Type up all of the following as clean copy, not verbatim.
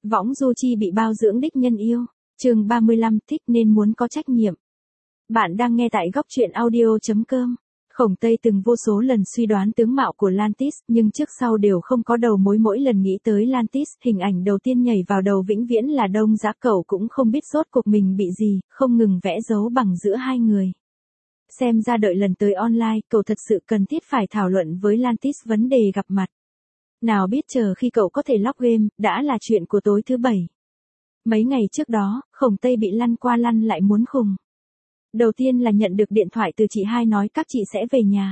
Võng Du Chi bị bao dưỡng đích nhân yêu. Chương 35, thích nên muốn có trách nhiệm. Bạn đang nghe tại góc truyện audio.com. Khổng Tây từng vô số lần suy đoán tướng mạo của Lantis, nhưng trước sau đều không có đầu mối. Mỗi lần nghĩ tới Lantis, hình ảnh đầu tiên nhảy vào đầu vĩnh viễn là Đông Giá. Cậu cũng không biết rốt cuộc mình bị gì, không ngừng vẽ dấu bằng giữa hai người. Xem ra đợi lần tới online, cậu thật sự cần thiết phải thảo luận với Lantis vấn đề gặp mặt. Nào biết chờ khi cậu có thể log game, đã là chuyện của tối thứ Bảy. Mấy ngày trước đó, Khổng Tây bị lăn qua lăn lại muốn khùng. Đầu tiên là nhận được điện thoại từ chị hai nói các chị sẽ về nhà.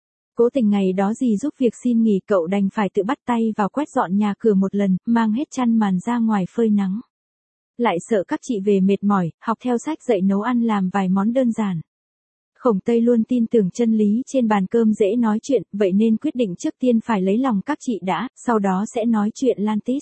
Cố tình ngày đó dì giúp việc xin nghỉ, cậu đành phải tự bắt tay vào quét dọn nhà cửa một lần, mang hết chăn màn ra ngoài phơi nắng. Lại sợ các chị về mệt mỏi, học theo sách dạy nấu ăn làm vài món đơn giản. Khổng Tây luôn tin tưởng chân lý trên bàn cơm dễ nói chuyện, vậy nên quyết định trước tiên phải lấy lòng các chị đã, sau đó sẽ nói chuyện Lantis.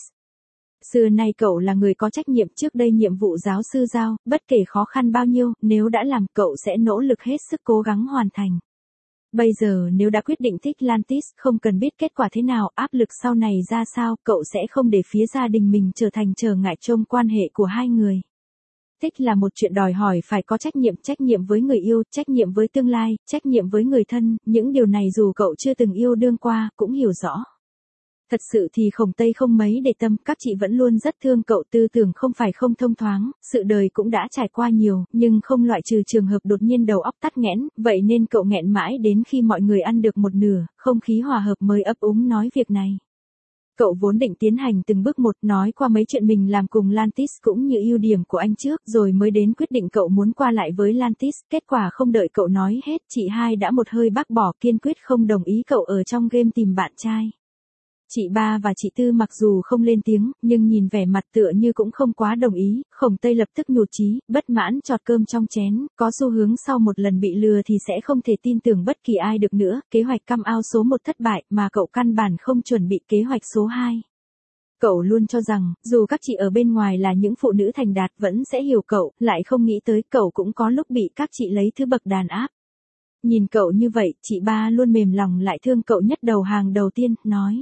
Xưa nay cậu là người có trách nhiệm, trước đây nhiệm vụ giáo sư giao, bất kể khó khăn bao nhiêu, nếu đã làm cậu sẽ nỗ lực hết sức cố gắng hoàn thành. Bây giờ nếu đã quyết định thích Lantis, không cần biết kết quả thế nào, áp lực sau này ra sao, cậu sẽ không để phía gia đình mình trở thành trở ngại trong quan hệ của hai người. Thích là một chuyện đòi hỏi phải có trách nhiệm với người yêu, trách nhiệm với tương lai, trách nhiệm với người thân, những điều này dù cậu chưa từng yêu đương qua, cũng hiểu rõ. Thật sự thì Khổng Tây không mấy để tâm, các chị vẫn luôn rất thương cậu, tư tưởng không phải không thông thoáng, sự đời cũng đã trải qua nhiều, nhưng không loại trừ trường hợp đột nhiên đầu óc tắc nghẽn, vậy nên cậu nghẹn mãi đến khi mọi người ăn được một nửa, không khí hòa hợp mới ấp úng nói việc này. Cậu vốn định tiến hành từng bước một, nói qua mấy chuyện mình làm cùng Lantis cũng như ưu điểm của anh trước, rồi mới đến quyết định cậu muốn qua lại với Lantis, kết quả không đợi cậu nói hết, chị hai đã một hơi bác bỏ, kiên quyết không đồng ý cậu ở trong game tìm bạn trai. Chị ba và chị Tư mặc dù không lên tiếng, nhưng nhìn vẻ mặt tựa như cũng không quá đồng ý. Khổng Tây lập tức nhụt chí, bất mãn chọt cơm trong chén, có xu hướng sau một lần bị lừa thì sẽ không thể tin tưởng bất kỳ ai được nữa. Kế hoạch come out số 1 thất bại, mà cậu căn bản không chuẩn bị kế hoạch số 2. Cậu luôn cho rằng, dù các chị ở bên ngoài là những phụ nữ thành đạt vẫn sẽ hiểu cậu, lại không nghĩ tới cậu cũng có lúc bị các chị lấy thứ bậc đàn áp. Nhìn cậu như vậy, chị ba luôn mềm lòng lại thương cậu nhất đầu hàng đầu tiên, nói.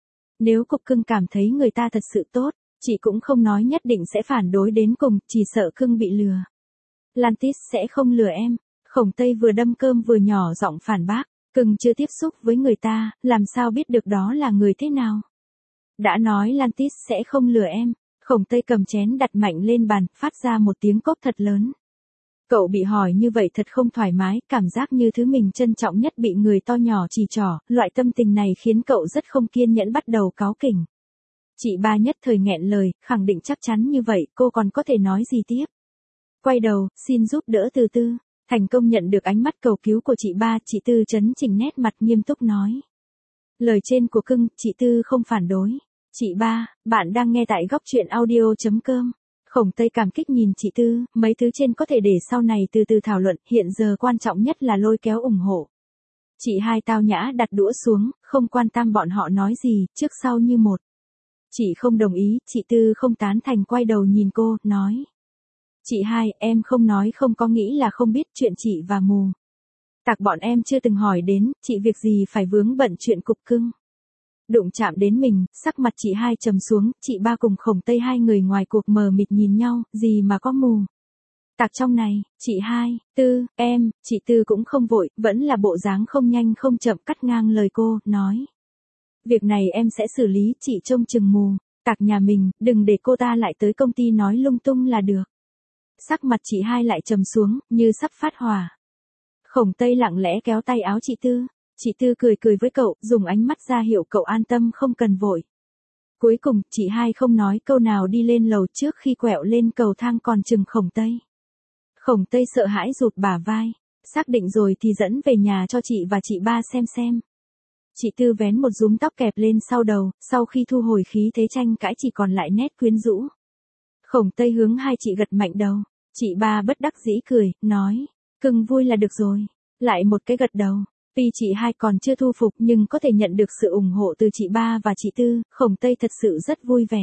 Nếu Cục Cưng cảm thấy người ta thật sự tốt, chị cũng không nói nhất định sẽ phản đối đến cùng, chỉ sợ Cưng bị lừa. Lantis sẽ không lừa em. Khổng Tây vừa đâm cơm vừa nhỏ giọng phản bác, Cưng chưa tiếp xúc với người ta, làm sao biết được đó là người thế nào. Đã nói Lantis sẽ không lừa em. Khổng Tây cầm chén đặt mạnh lên bàn, phát ra một tiếng cốc thật lớn. Cậu bị hỏi như vậy thật không thoải mái, cảm giác như thứ mình trân trọng nhất bị người to nhỏ chỉ trỏ, loại tâm tình này khiến cậu rất không kiên nhẫn, bắt đầu cáu kỉnh. Chị ba nhất thời nghẹn lời, khẳng định chắc chắn như vậy, cô còn có thể nói gì tiếp. Quay đầu, xin giúp đỡ Từ Tư. Thành công nhận được ánh mắt cầu cứu của chị ba, chị Tư chấn chỉnh nét mặt nghiêm túc nói. Lời trên của Cưng, chị Tư không phản đối. Chị ba, bạn đang nghe tại góc truyện audio.com. Khổng Tây cảm kích nhìn chị Tư, mấy thứ trên có thể để sau này từ từ thảo luận, hiện giờ quan trọng nhất là lôi kéo ủng hộ. Chị hai tao nhã đặt đũa xuống, không quan tâm bọn họ nói gì, trước sau như một. Chị không đồng ý, chị Tư không tán thành, quay đầu nhìn cô, nói. Chị hai, em không nói không có nghĩ là không biết chuyện chị và mù. Tặc bọn em chưa từng hỏi đến, chị việc gì phải vướng bận chuyện Cục Cưng. Đụng chạm đến mình, sắc mặt chị hai trầm xuống, chị ba cùng Khổng Tây hai người ngoài cuộc mờ mịt nhìn nhau, gì mà có mù. Tặc trong này, chị hai, Tư, em, chị Tư cũng không vội, vẫn là bộ dáng không nhanh không chậm, cắt ngang lời cô, nói. Việc này em sẽ xử lý, chị trông chừng mù, tặc nhà mình, đừng để cô ta lại tới công ty nói lung tung là được. Sắc mặt chị hai lại trầm xuống, như sắp phát hỏa. Khổng Tây lặng lẽ kéo tay áo chị Tư. Chị Tư cười cười với cậu, dùng ánh mắt ra hiệu cậu an tâm không cần vội. Cuối cùng, chị hai không nói câu nào đi lên lầu, trước khi quẹo lên cầu thang còn chừng Khổng Tây. Khổng Tây sợ hãi rụt bả vai. Xác định rồi thì dẫn về nhà cho chị và chị ba xem. Chị Tư vén một rúm tóc kẹp lên sau đầu, sau khi thu hồi khí thế tranh cãi chỉ còn lại nét quyến rũ. Khổng Tây hướng hai chị gật mạnh đầu. Chị ba bất đắc dĩ cười, nói. Cưng vui là được rồi. Lại một cái gật đầu. Tuy chị hai còn chưa thu phục nhưng có thể nhận được sự ủng hộ từ chị ba và chị Tư, Khổng Tây thật sự rất vui vẻ.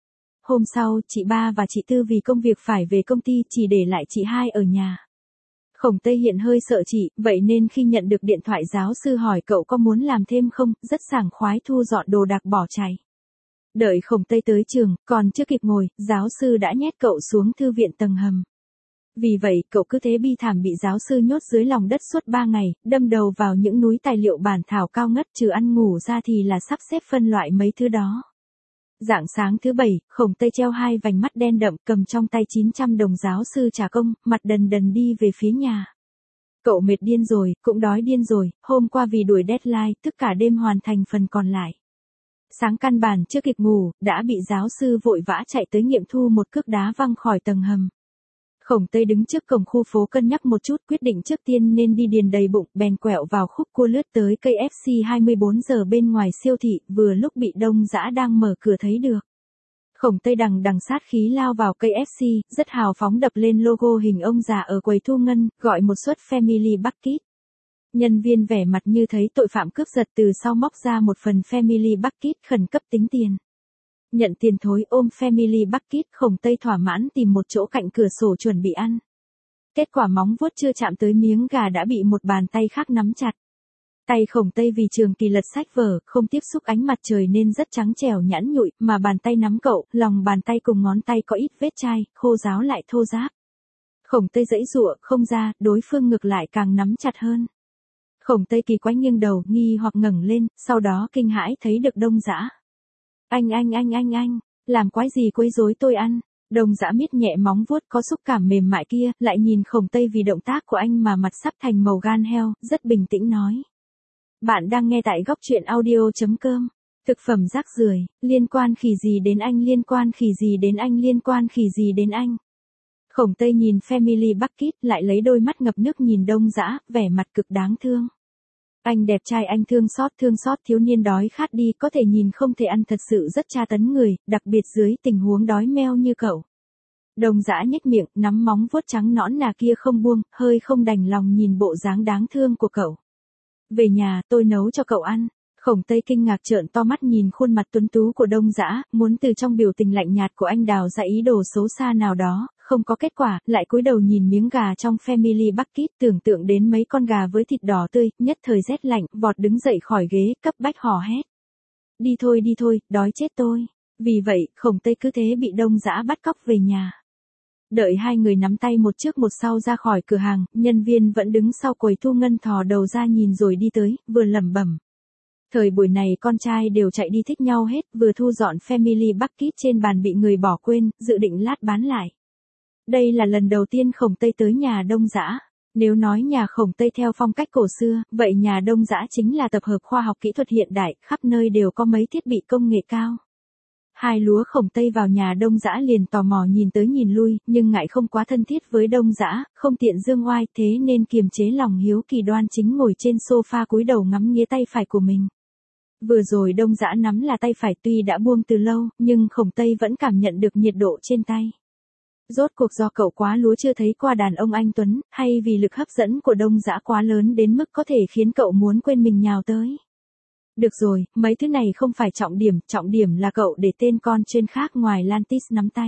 Hôm sau, chị ba và chị Tư vì công việc phải về công ty, chỉ để lại chị hai ở nhà. Khổng Tây hiện hơi sợ chị, vậy nên khi nhận được điện thoại giáo sư hỏi cậu có muốn làm thêm không, rất sảng khoái thu dọn đồ đạc bỏ chạy. Đợi Khổng Tây tới trường, còn chưa kịp ngồi, giáo sư đã nhét cậu xuống thư viện tầng hầm. Vì vậy, cậu cứ thế bi thảm bị giáo sư nhốt dưới lòng đất suốt 3 ngày, đâm đầu vào những núi tài liệu bản thảo cao ngất, trừ ăn ngủ ra thì là sắp xếp phân loại mấy thứ đó. Rạng sáng thứ 7, Khổng Tây treo hai vành mắt đen đậm, cầm trong tay 900 đồng giáo sư trả công, mặt đần đần đi về phía nhà. Cậu mệt điên rồi, cũng đói điên rồi, hôm qua vì đuổi deadline, tức cả đêm hoàn thành phần còn lại. Sáng căn bản chưa kịp ngủ, đã bị giáo sư vội vã chạy tới nghiệm thu một cước đá văng khỏi tầng hầm. Khổng Tây đứng trước cổng khu phố cân nhắc một chút, quyết định trước tiên nên đi điền đầy bụng, bèn quẹo vào khúc cua lướt tới cây FC 24 giờ bên ngoài siêu thị, vừa lúc bị Đông Dã đang mở cửa thấy được. Khổng Tây đằng sát khí lao vào cây FC, rất hào phóng đập lên logo hình ông già ở quầy thu ngân, gọi một suất Family Bucket. Nhân viên vẻ mặt như thấy tội phạm cướp giật từ sau móc ra một phần Family Bucket, khẩn cấp tính tiền. Nhận tiền thối, ôm Family Bucket, Khổng Tây thỏa mãn tìm một chỗ cạnh cửa sổ chuẩn bị ăn. Kết quả móng vuốt chưa chạm tới miếng gà đã bị một bàn tay khác nắm chặt. Tay Khổng Tây vì trường kỳ lật sách vở, không tiếp xúc ánh mặt trời nên rất trắng trẻo nhẵn nhụi, mà bàn tay nắm cậu, lòng bàn tay cùng ngón tay có ít vết chai, khô ráo lại thô ráp. Khổng Tây giãy giụa không ra, đối phương ngược lại càng nắm chặt hơn. Khổng Tây kỳ quái nghiêng đầu, nghi hoặc ngẩng lên, sau đó kinh hãi thấy được Đông Dã. Anh, làm quái gì quấy rối tôi ăn? Đông Dã miết nhẹ móng vuốt có xúc cảm mềm mại kia, lại nhìn Khổng Tây vì động tác của anh mà mặt sắp thành màu gan heo, rất bình tĩnh nói. Bạn đang nghe tại góc truyện audio.com. Thực phẩm rác rưởi, liên quan khỉ gì đến anh, liên quan khỉ gì đến anh, liên quan khỉ gì đến anh. Khổng Tây nhìn Family Bucket, lại lấy đôi mắt ngập nước nhìn Đông Dã, vẻ mặt cực đáng thương. Anh đẹp trai, anh thương xót thiếu niên đói khát đi, có thể nhìn không thể ăn, thật sự rất tra tấn người, đặc biệt dưới tình huống đói meo như cậu. Đông Dã nhếch miệng, nắm móng vuốt trắng nõn nà kia không buông, hơi không đành lòng nhìn bộ dáng đáng thương của cậu. Về nhà, tôi nấu cho cậu ăn. Khổng Tây kinh ngạc trợn to mắt nhìn khuôn mặt tuấn tú của Đông Dã, muốn từ trong biểu tình lạnh nhạt của anh đào ra ý đồ xấu xa nào đó, không có kết quả, lại cúi đầu nhìn miếng gà trong Family Bucket, tưởng tượng đến mấy con gà với thịt đỏ tươi, nhất thời rét lạnh, vọt đứng dậy khỏi ghế, cấp bách hò hét. Đi thôi, đói chết tôi. Vì vậy, Khổng Tây cứ thế bị Đông Dã bắt cóc về nhà. Đợi hai người nắm tay một trước một sau ra khỏi cửa hàng, nhân viên vẫn đứng sau quầy thu ngân thò đầu ra nhìn rồi đi tới, vừa lẩm bẩm. Thời buổi này con trai đều chạy đi thích nhau hết, vừa thu dọn Family Bucket trên bàn bị người bỏ quên, dự định lát bán lại. Đây là lần đầu tiên Khổng Tây tới nhà Đông Dã. Nếu nói nhà Khổng Tây theo phong cách cổ xưa, vậy nhà Đông Dã chính là tập hợp khoa học kỹ thuật hiện đại, khắp nơi đều có mấy thiết bị công nghệ cao. Hai lúa Khổng Tây vào nhà Đông Dã liền tò mò nhìn tới nhìn lui, nhưng ngại không quá thân thiết với Đông Dã, không tiện dương oai, thế nên kiềm chế lòng hiếu kỳ, đoan chính ngồi trên sofa cúi đầu ngắm nghía tay phải của mình. Vừa rồi Đông Dã nắm là tay phải tuy đã buông từ lâu, nhưng Khổng Tây vẫn cảm nhận được nhiệt độ trên tay. Rốt cuộc do cậu quá lúa chưa thấy qua đàn ông anh tuấn, hay vì lực hấp dẫn của Đông Dã quá lớn đến mức có thể khiến cậu muốn quên mình nhào tới. Được rồi, mấy thứ này không phải trọng điểm là cậu để tên con chuyên khác ngoài Lantis nắm tay.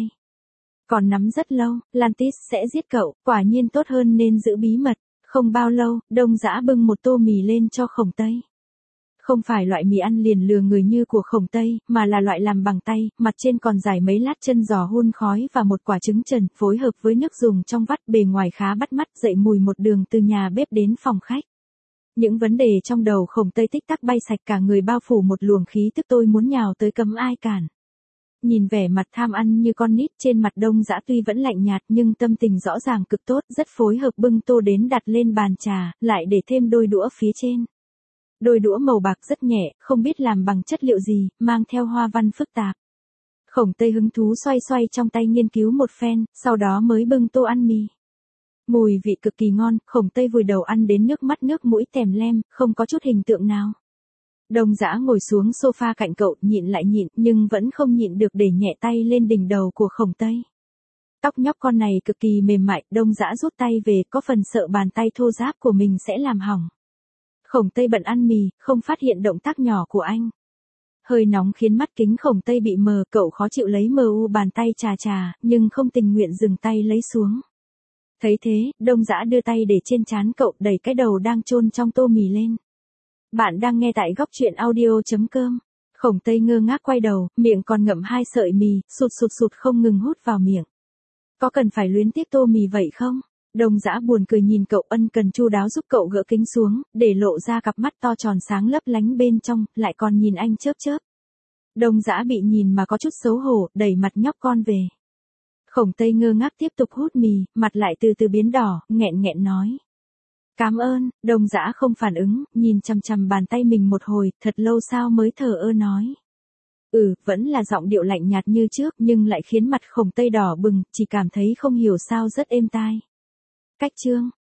Còn nắm rất lâu, Lantis sẽ giết cậu, quả nhiên tốt hơn nên giữ bí mật. Không bao lâu, Đông Dã bưng một tô mì lên cho Khổng Tây. Không phải loại mì ăn liền lừa người như của Khổng Tây, mà là loại làm bằng tay, mặt trên còn rải mấy lát chân giò hun khói và một quả trứng trần, phối hợp với nước dùng trong vắt, bề ngoài khá bắt mắt, dậy mùi một đường từ nhà bếp đến phòng khách. Những vấn đề trong đầu Khổng Tây tích tắc bay sạch, cả người bao phủ một luồng khí tức tôi muốn nhào tới cấm ai cản. Nhìn vẻ mặt tham ăn như con nít trên mặt Đông Dã tuy vẫn lạnh nhạt nhưng tâm tình rõ ràng cực tốt, rất phối hợp bưng tô đến đặt lên bàn trà, lại để thêm đôi đũa phía trên. Đôi đũa màu bạc rất nhẹ, không biết làm bằng chất liệu gì, mang theo hoa văn phức tạp. Khổng Tây hứng thú xoay trong tay nghiên cứu một phen, sau đó mới bưng tô ăn mì. Mùi vị cực kỳ ngon, Khổng Tây vùi đầu ăn đến nước mắt nước mũi tèm lem, không có chút hình tượng nào. Đông Dã ngồi xuống sofa cạnh cậu, nhịn lại nhịn, nhưng vẫn không nhịn được để nhẹ tay lên đỉnh đầu của Khổng Tây. Tóc nhóc con này cực kỳ mềm mại, Đông Dã rút tay về, có phần sợ bàn tay thô ráp của mình sẽ làm hỏng. Khổng Tây bận ăn mì, không phát hiện động tác nhỏ của anh. Hơi nóng khiến mắt kính Khổng Tây bị mờ, cậu khó chịu lấy bàn tay chà, nhưng không tình nguyện dừng tay lấy xuống. Thấy thế, Đông Dã đưa tay để trên trán cậu, đẩy cái đầu đang chôn trong tô mì lên. Bạn đang nghe tại góc truyện audio.com. Khổng Tây ngơ ngác quay đầu, miệng còn ngậm 2 sợi mì, sụt không ngừng hút vào miệng. Có cần phải luyến tiếc tô mì vậy không? Đông Dã buồn cười nhìn cậu, ân cần chu đáo giúp cậu gỡ kính xuống, để lộ ra cặp mắt to tròn sáng lấp lánh bên trong, lại còn nhìn anh chớp chớp. Đông Dã bị nhìn mà có chút xấu hổ, đẩy mặt nhóc con về. Khổng Tây ngơ ngác tiếp tục hút mì, mặt lại từ từ biến đỏ, nghẹn nghẹn nói. Cảm ơn. Đông Dã không phản ứng, nhìn chằm chằm bàn tay mình một hồi, thật lâu sau mới thờ ơ nói. Vẫn là giọng điệu lạnh nhạt như trước, nhưng lại khiến mặt Khổng Tây đỏ bừng, chỉ cảm thấy không hiểu sao rất êm tai. Cách chương